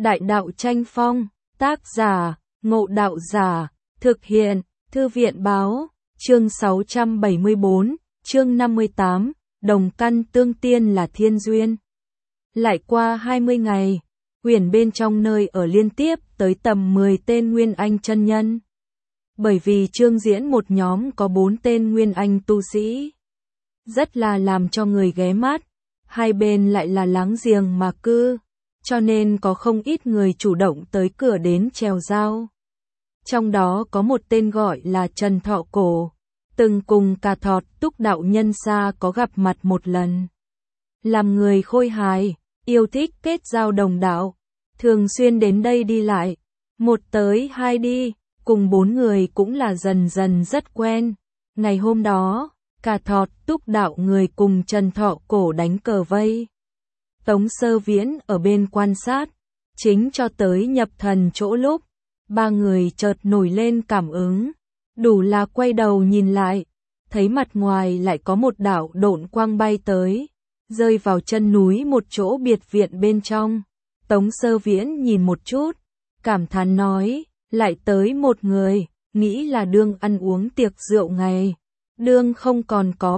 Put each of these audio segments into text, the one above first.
Đại đạo tranh phong, tác giả, Ngộ Đạo Giả, thực hiện, Thư viện báo, chương 674, chương 58, đồng căn tương tiên là thiên duyên. Lại qua 20 ngày, huyền bên trong nơi ở liên tiếp tới tầm 10 tên Nguyên Anh chân nhân. Bởi vì chương diễn một nhóm có 4 tên Nguyên Anh tu sĩ. Rất là làm cho người ghé mắt, hai bên lại là láng giềng mà cư, cho nên có không ít người chủ động tới cửa đến chèo giao. Trong đó có một tên gọi là Trần Thọ Cổ, từng cùng Cà Thọt Túc đạo nhân xa có gặp mặt một lần. Làm người khôi hài, yêu thích kết giao đồng đạo, thường xuyên đến đây đi lại, một tới hai đi, cùng 4 người cũng là dần dần rất quen. Ngày hôm đó, Cà Thọt Túc đạo người cùng Trần Thọ Cổ đánh cờ vây. Tống Sơ Viễn ở bên quan sát, chính cho tới nhập thần chỗ lúc, 3 người chợt nổi lên cảm ứng, đủ là quay đầu nhìn lại, thấy mặt ngoài lại có một đạo độn quang bay tới, rơi vào chân núi một chỗ biệt viện bên trong. Tống Sơ Viễn nhìn một chút, cảm thán nói, lại tới một người, nghĩ là đương ăn uống tiệc rượu ngày, đương không còn có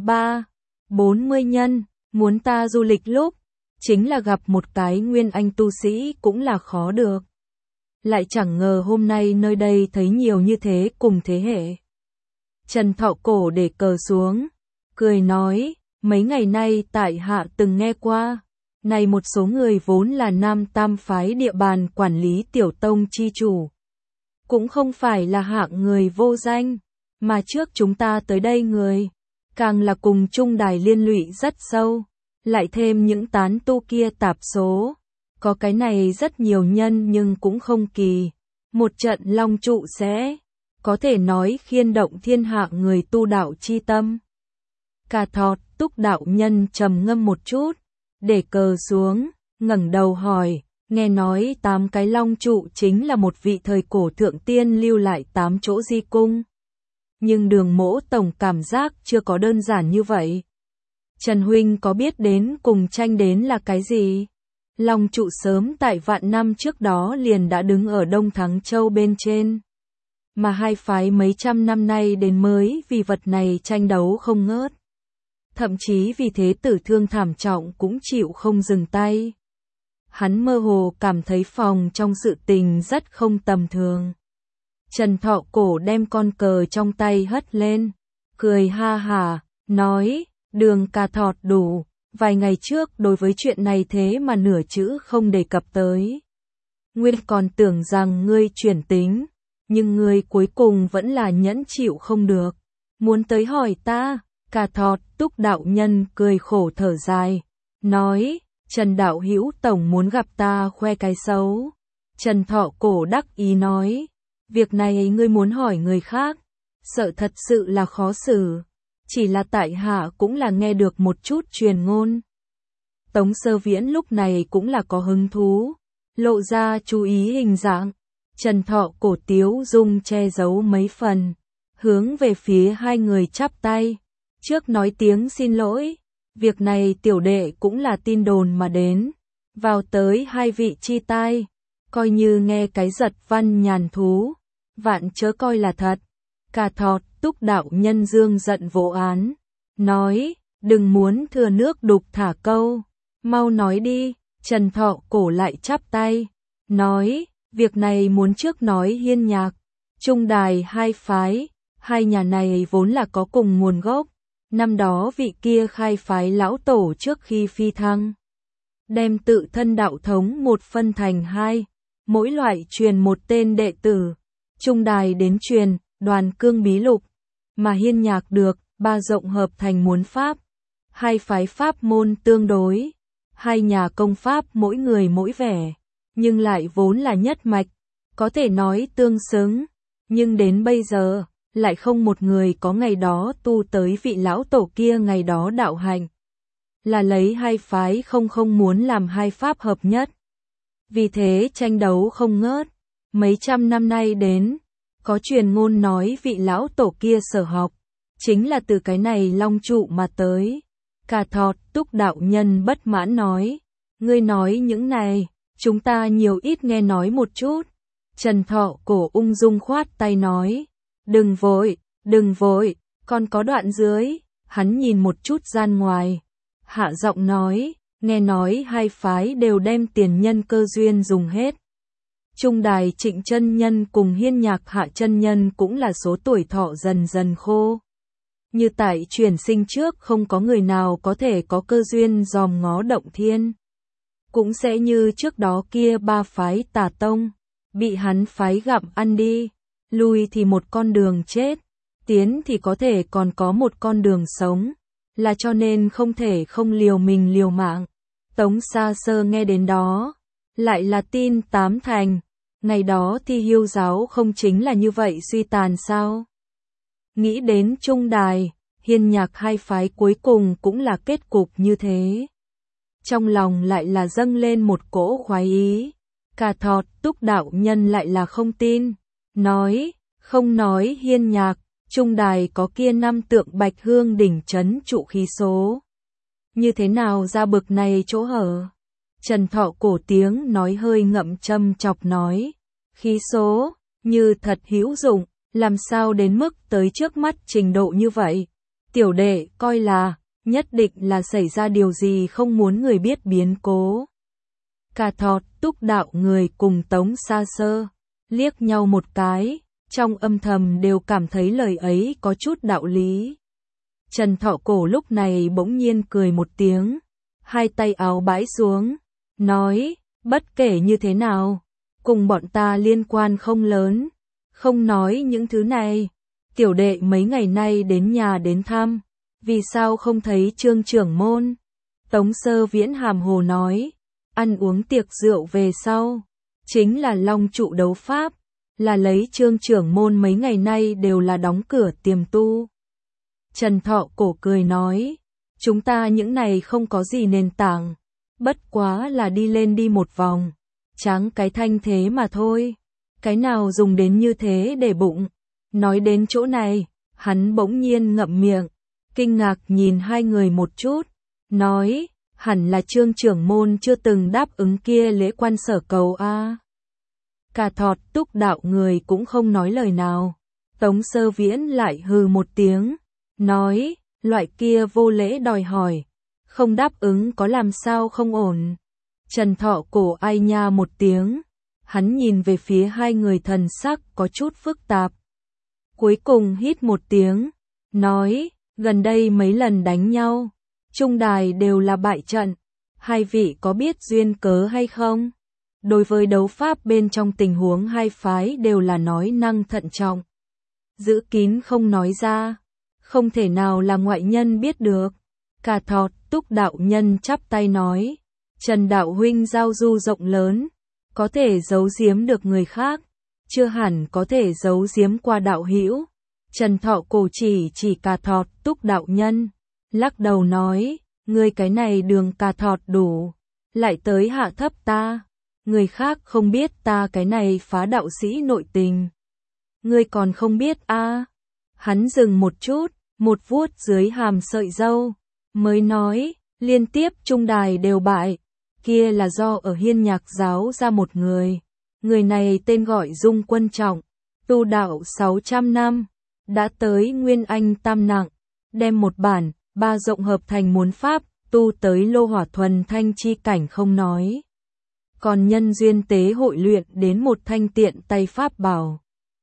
40 nhân, muốn ta du lịch lúc, chính là gặp một cái Nguyên Anh tu sĩ cũng là khó được. Lại chẳng ngờ hôm nay nơi đây thấy nhiều như thế cùng thế hệ. Trần Thọ Cổ để cờ xuống, cười nói, mấy ngày nay tại hạ từng nghe qua, này một số người vốn là Nam Tam phái địa bàn quản lý tiểu tông chi chủ. Cũng không phải là hạng người vô danh, mà trước chúng ta tới đây người, càng là cùng chung đài liên lụy rất sâu, lại thêm những tán tu kia tạp số. Có cái này rất nhiều nhân nhưng cũng không kỳ. Một trận long trụ sẽ có thể nói khiên động thiên hạ người tu đạo chi tâm. Cà Thọt Túc đạo nhân trầm ngâm một chút, để cờ xuống, ngẩng đầu hỏi, nghe nói 8 cái long trụ chính là một vị thời cổ thượng tiên lưu lại 8 chỗ di cung. Nhưng Đường Mỗ tổng cảm giác chưa có đơn giản như vậy. Trần huynh có biết đến cùng tranh đến là cái gì? Long trụ sớm tại vạn năm trước đó liền đã đứng ở Đông Thắng Châu bên trên. Mà hai phái mấy trăm năm nay đến mới vì vật này tranh đấu không ngớt. Thậm chí vì thế tử thương thảm trọng cũng chịu không dừng tay. Hắn mơ hồ cảm thấy phòng trong sự tình rất không tầm thường. Trần Thọ Cổ đem con cờ trong tay hất lên, cười ha hả, nói, Đường Cà Thọt đủ. Vài ngày trước đối với chuyện này thế mà nửa chữ không đề cập tới. Nguyên còn tưởng rằng ngươi chuyển tính, nhưng ngươi cuối cùng vẫn là nhẫn chịu không được. Muốn tới hỏi ta, Cà Thọt Túc đạo nhân cười khổ thở dài, nói, Trần đạo hữu tổng muốn gặp ta khoe cái xấu. Trần Thọ Cổ đắc ý nói, việc này ngươi muốn hỏi người khác, sợ thật sự là khó xử. Chỉ là tại hạ cũng là nghe được một chút truyền ngôn. Tống Sơ Viễn lúc này cũng là có hứng thú, lộ ra chú ý hình dạng. Trần Thọ Cổ tiếu dung che giấu mấy phần, hướng về phía hai người chắp tay, trước nói tiếng xin lỗi, việc này tiểu đệ cũng là tin đồn mà đến, vào tới hai vị chi tai, coi như nghe cái giật văn nhàn thú, vạn chớ coi là thật. Cà Thọt Túc đạo nhân dương giận vỗ án, nói, đừng muốn thừa nước đục thả câu, mau nói đi. Trần Thọ Cổ lại chắp tay, nói, việc này muốn trước nói Hiên Nhạc, Trung Đài hai phái, hai nhà này vốn là có cùng nguồn gốc, năm đó vị kia khai phái lão tổ trước khi phi thăng, đem tự thân đạo thống một phân thành hai, mỗi loại truyền một tên đệ tử, Trung Đài đến truyền Đoàn Cương Bí Lục, mà Hiên Nhạc được 3 rộng hợp thành muôn pháp, hai phái pháp môn tương đối, hai nhà công pháp mỗi người mỗi vẻ, nhưng lại vốn là nhất mạch, có thể nói tương xứng, nhưng đến bây giờ, lại không một người có ngày đó tu tới vị lão tổ kia ngày đó đạo hành. Là lấy hai phái không muốn làm hai pháp hợp nhất. Vì thế tranh đấu không ngớt, mấy trăm năm nay đến, có truyền ngôn nói vị lão tổ kia sở học, chính là từ cái này long trụ mà tới. Cà Thọt Túc đạo nhân bất mãn nói, ngươi nói những này, chúng ta nhiều ít nghe nói một chút. Trần Thọ Cổ ung dung khoát tay nói, đừng vội, còn có đoạn dưới. Hắn nhìn một chút gian ngoài, hạ giọng nói, nghe nói hai phái đều đem tiền nhân cơ duyên dùng hết. Trung đài Trịnh chân nhân cùng Hiên Nhạc Hạ chân nhân cũng là số tuổi thọ dần dần khô. Như tại chuyển sinh trước không có người nào có thể có cơ duyên dòm ngó động thiên. Cũng sẽ như trước đó kia ba phái Tà Tông, bị hắn phái gặm ăn đi, lui thì một con đường chết, tiến thì có thể còn có một con đường sống, là cho nên không thể không liều mình liều mạng. Tống Sa Sơ nghe đến đó, lại là tin tám thành, ngày đó Thi Hưu giáo không chính là như vậy suy tàn sao? Nghĩ đến Trung đài, Hiên Nhạc hai phái cuối cùng cũng là kết cục như thế. Trong lòng lại là dâng lên một cỗ khoái ý. Cà Thọt Túc đạo nhân lại là không tin, không nói Hiên Nhạc, Trung đài có kia 5 tượng Bạch Hương đỉnh trấn trụ khí số. Như thế nào ra bực này chỗ hở? Trần Thọ Cổ tiếng nói hơi ngậm châm chọc nói, khí số, như thật hữu dụng, làm sao đến mức tới trước mắt trình độ như vậy? Tiểu đệ coi là, nhất định là xảy ra điều gì không muốn người biết biến cố. Cà Thọt Túc đạo người cùng Tống Sa Sơ, liếc nhau một cái, trong âm thầm đều cảm thấy lời ấy có chút đạo lý. Trần Thọ Cổ lúc này bỗng nhiên cười một tiếng, hai tay áo bãi xuống, nói, bất kể như thế nào, cùng bọn ta liên quan không lớn, không nói những thứ này. Tiểu đệ mấy ngày nay đến nhà đến thăm, vì sao không thấy Trương trưởng môn? Tống Sơ Viễn hàm hồ nói, ăn uống tiệc rượu về sau, chính là long trụ đấu pháp, là lấy Trương trưởng môn mấy ngày nay đều là đóng cửa tiềm tu. Trần Thọ Cổ cười nói, chúng ta những này không có gì nền tảng, bất quá là đi lên đi một vòng, tráng cái thanh thế mà thôi, cái nào dùng đến như thế để bụng. Nói đến chỗ này, hắn bỗng nhiên ngậm miệng, kinh ngạc nhìn hai người một chút, nói, hẳn là Trương trưởng môn chưa từng đáp ứng kia lễ quan sở cầu a. Cà Thọt Túc đạo người cũng không nói lời nào. Tống Sơ Viễn lại hừ một tiếng, nói, loại kia vô lễ đòi hỏi, không đáp ứng có làm sao không ổn. Trần Thọ Cổ ai nha một tiếng, hắn nhìn về phía hai người thần sắc có chút phức tạp. Cuối cùng hít một tiếng, nói, gần đây mấy lần đánh nhau, Trung đài đều là bại trận, hai vị có biết duyên cớ hay không? Đối với đấu pháp bên trong tình huống hai phái đều là nói năng thận trọng, giữ kín không nói ra, không thể nào là ngoại nhân biết được. Cà Thọt Túc đạo nhân chắp tay nói, Trần đạo huynh giao du rộng lớn, có thể giấu giếm được người khác, chưa hẳn có thể giấu giếm qua đạo hữu. Trần Thọ Cổ chỉ Cà Thọt Túc đạo nhân, lắc đầu nói, ngươi cái này đường Cà Thọt đủ, lại tới hạ thấp ta, người khác không biết ta cái này phá đạo sĩ nội tình. Ngươi còn không biết a? Hắn dừng một chút, một vuốt dưới hàm sợi râu, mới nói, liên tiếp Trung đài đều bại, kia là do ở Hiên Nhạc giáo ra một người. Người này tên gọi Dung Quân Trọng, tu đạo 600 năm, đã tới Nguyên Anh tam nặng, đem một bản, ba rộng hợp thành muốn pháp, tu tới lô hỏa thuần thanh chi cảnh không nói. Còn nhân duyên tế hội luyện đến một thanh tiện tay pháp bảo.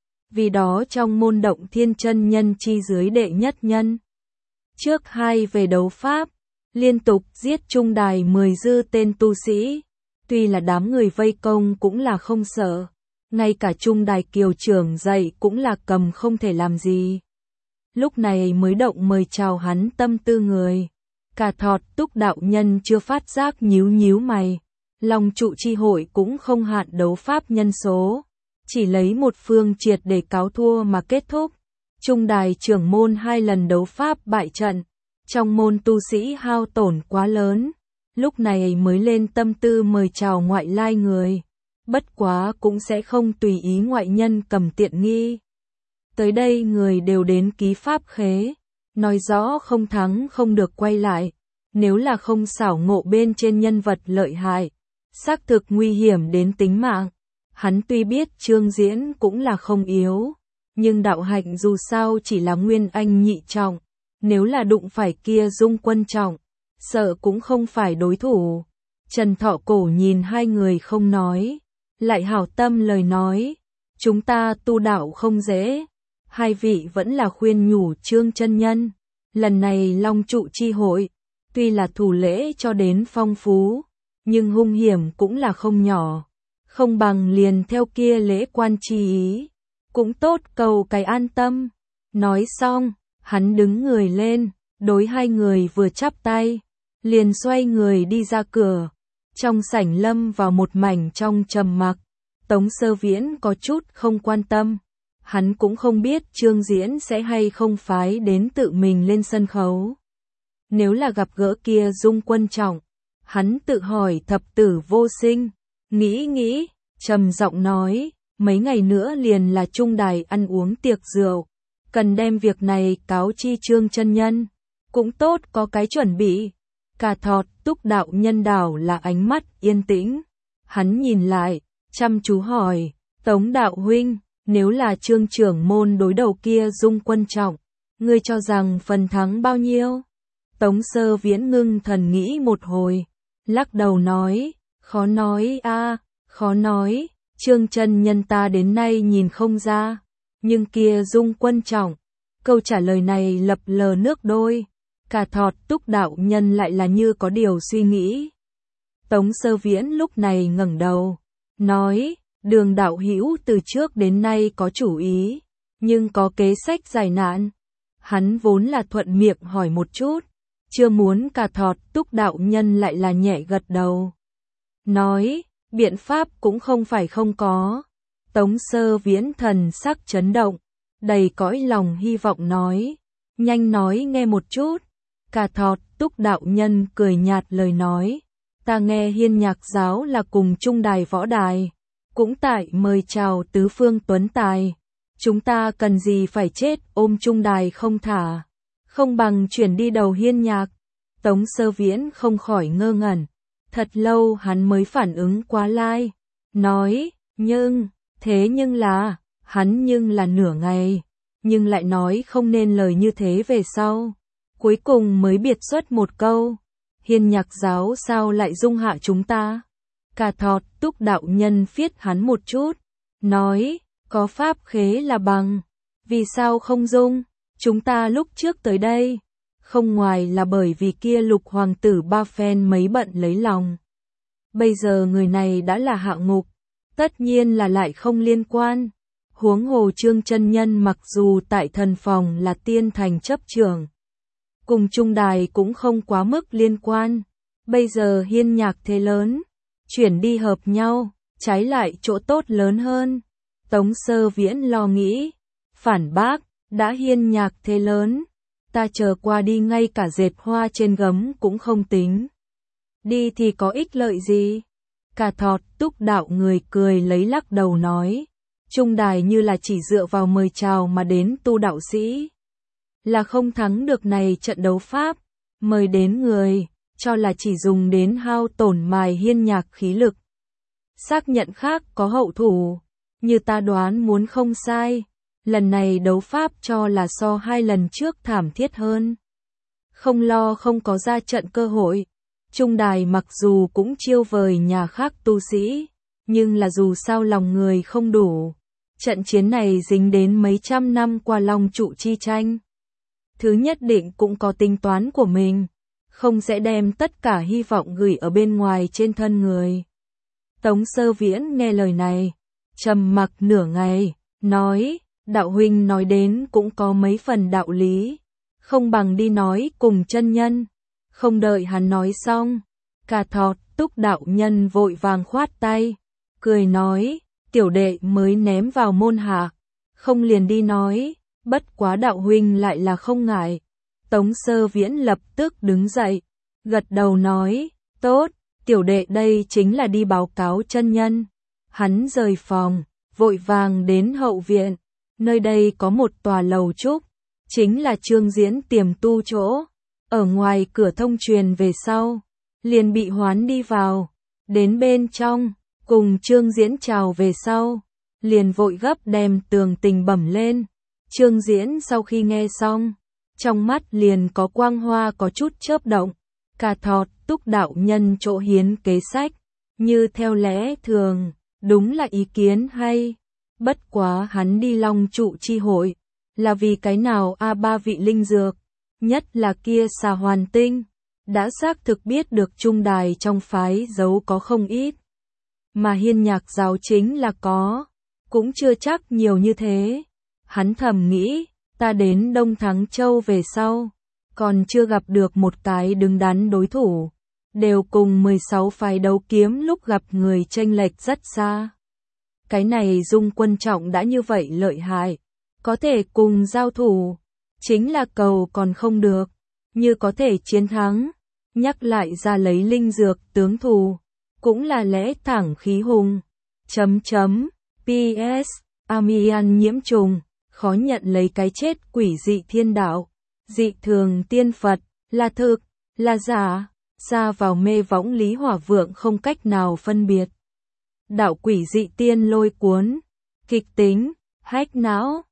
Vì đó trong môn Động Thiên chân nhân chi dưới đệ nhất nhân. Trước hai về đấu pháp, liên tục giết Trung đài 10 dư tên tu sĩ. Tuy là đám người vây công cũng là không sợ, ngay cả Trung đài kiều trưởng dạy cũng là cầm không thể làm gì. Lúc này mới động mời chào hắn tâm tư người. Cà Thọt Túc đạo nhân chưa phát giác nhíu mày. Long trụ chi hội cũng không hạn đấu pháp nhân số, chỉ lấy một phương triệt để cáo thua mà kết thúc. Trung đài trưởng môn 2 lần đấu pháp bại trận, trong môn tu sĩ hao tổn quá lớn, lúc này mới lên tâm tư mời chào ngoại lai người, bất quá cũng sẽ không tùy ý ngoại nhân cầm tiện nghi. Tới đây người đều đến ký pháp khế, nói rõ không thắng không được quay lại, nếu là không xảo ngộ bên trên nhân vật lợi hại, xác thực nguy hiểm đến tính mạng. Hắn tuy biết Trương Diễn cũng là không yếu, nhưng đạo hạnh dù sao chỉ là nguyên anh nhị trọng, nếu là đụng phải kia Dung Quân trọng, sợ cũng không phải đối thủ. Trần Thọ Cổ nhìn hai người không nói, lại hảo tâm lời nói, chúng ta tu đạo không dễ. Hai vị vẫn là khuyên nhủ Trương chân nhân, lần này Long trụ chi hội, tuy là thủ lễ cho đến phong phú, nhưng hung hiểm cũng là không nhỏ, không bằng liền theo kia lễ quan chi ý, cũng tốt cầu cái an tâm. Nói xong, hắn đứng người lên, đối hai người vừa chắp tay, liền xoay người đi ra cửa. Trong sảnh lâm vào một mảnh trong trầm mặc, Tống Sơ Viễn có chút không quan tâm. Hắn cũng không biết Trương Diễn sẽ hay không phái đến tự mình lên sân khấu. Nếu là gặp gỡ kia Dung Quân trọng, hắn tự hỏi thập tử vô sinh, nghĩ, trầm giọng nói, mấy ngày nữa liền là trung đài ăn uống tiệc rượu, cần đem việc này cáo chi Trương chân nhân, cũng tốt có cái chuẩn bị. Cả Thọt Túc đạo nhân đảo là ánh mắt yên tĩnh, hắn nhìn lại, chăm chú hỏi, Tống đạo huynh, nếu là Trương trưởng môn đối đầu kia Dung Quân trọng, ngươi cho rằng phần thắng bao nhiêu? Tống Sơ Viễn ngưng thần nghĩ một hồi, lắc đầu nói, khó nói a, khó nói, Trương chân nhân ta đến nay nhìn không ra, nhưng kia Dung Quân trọng, câu trả lời này lập lờ nước đôi. Cả Thọt Túc đạo nhân lại là như có điều suy nghĩ. Tống Sơ Viễn lúc này ngẩng đầu, nói, Đường đạo hữu từ trước đến nay có chủ ý, nhưng có kế sách giải nạn. Hắn vốn là thuận miệng hỏi một chút, chưa muốn. Cả Thọt Túc đạo nhân lại là nhẹ gật đầu, nói, biện pháp cũng không phải không có. Tống Sơ Viễn thần sắc chấn động, đầy cõi lòng hy vọng nói, nhanh nói nghe một chút. Cả Thọt Túc đạo nhân cười nhạt lời nói, ta nghe Hiên Nhạc giáo là cùng trung đài võ đài, cũng tại mời chào tứ phương tuấn tài, chúng ta cần gì phải chết ôm trung đài không thả, không bằng chuyển đi đầu Hiên Nhạc. Tống Sơ Viễn không khỏi ngơ ngẩn, thật lâu hắn mới phản ứng quá lai, nói, thế nhưng là, hắn nhưng là nửa ngày, nhưng lại nói không nên lời như thế về sau. Cuối cùng mới biệt xuất một câu, Hiên Nhạc giáo sao lại dung hạ chúng ta? Cả Thọt Túc đạo nhân phiết hắn một chút, nói, có pháp khế là bằng, vì sao không dung? Chúng ta lúc trước tới đây, không ngoài là bởi vì kia Lục hoàng tử ba phen mấy bận lấy lòng. Bây giờ người này đã là hạ ngục, tất nhiên là lại không liên quan. Huống hồ Trương chân nhân mặc dù tại thần phòng là tiên thành chấp trưởng, cùng trung đài cũng không quá mức liên quan. Bây giờ Hiên Nhạc thế lớn, chuyển đi hợp nhau, trái lại chỗ tốt lớn hơn. Tống Sơ Viễn lo nghĩ, phản bác, đã Hiên Nhạc thế lớn, ta chờ qua đi ngay cả dệt hoa trên gấm cũng không tính. Đi thì có ích lợi gì? Cả Thọt Túc đạo người cười lấy lắc đầu nói, trung đài như là chỉ dựa vào mời chào mà đến tu đạo sĩ, là không thắng được này trận đấu pháp, mời đến người, cho là chỉ dùng đến hao tổn mài Hiên Nhạc khí lực. Xác nhận khác có hậu thủ, như ta đoán muốn không sai, lần này đấu pháp cho là so hai lần trước thảm thiết hơn. Không lo không có ra trận cơ hội, trung đài mặc dù cũng chiêu vời nhà khác tu sĩ, nhưng là dù sao lòng người không đủ. Trận chiến này dính đến mấy trăm năm qua Long trụ chi tranh. Thứ nhất định cũng có tính toán của mình, không sẽ đem tất cả hy vọng gửi ở bên ngoài trên thân người. Tống Sơ Viễn nghe lời này, trầm mặc nửa ngày, nói, đạo huynh nói đến cũng có mấy phần đạo lý, không bằng đi nói cùng chân nhân. Không đợi hắn nói xong, Cả Thọt Túc đạo nhân vội vàng khoát tay, cười nói, tiểu đệ mới ném vào môn hạ, không liền đi nói, bất quá đạo huynh lại là không ngại. Tống Sơ Viễn lập tức đứng dậy, gật đầu nói, tốt, tiểu đệ đây chính là đi báo cáo chân nhân. Hắn rời phòng, vội vàng đến hậu viện, nơi đây có một tòa lầu trúc, chính là Trương Diễn tiềm tu chỗ, ở ngoài cửa thông truyền về sau, liền bị hoán đi vào. đến bên trong, cùng Trương Diễn chào về sau, liền vội gấp đem Tường Tình bẩm lên. Trương Diễn sau khi nghe xong, trong mắt liền có quang hoa có chút chớp động, cà thọt Túc đạo nhân chỗ hiến kế sách, như theo lẽ thường, đúng là ý kiến hay. Bất quá hắn đi Long trụ chi hội, là vì cái nào ba vị linh dược, nhất là kia xà hoàn tinh, đã xác thực biết được trung đài trong phái giấu có không ít. Mà Hiên Nhạc giáo chính là có, cũng chưa chắc nhiều như thế. Hắn thầm nghĩ, ta đến Đông Thắng Châu về sau, còn chưa gặp được một cái đứng đắn đối thủ, đều cùng 16 phái đấu kiếm lúc gặp người chênh lệch rất xa. Cái này Dung Quân Trọng đã như vậy lợi hại, có thể cùng giao thủ, chính là cầu còn không được, như có thể chiến thắng, nhắc lại ra lấy linh dược tướng thù, cũng là lẽ thẳng khí hùng. PS, Amian nhiễm trùng, khó nhận lấy cái chết quỷ dị thiên đạo, dị thường tiên Phật, là thực, là giả, ra vào mê võng Lý Hỏa Vượng không cách nào phân biệt. Đạo quỷ dị tiên lôi cuốn, kịch tính, hách não,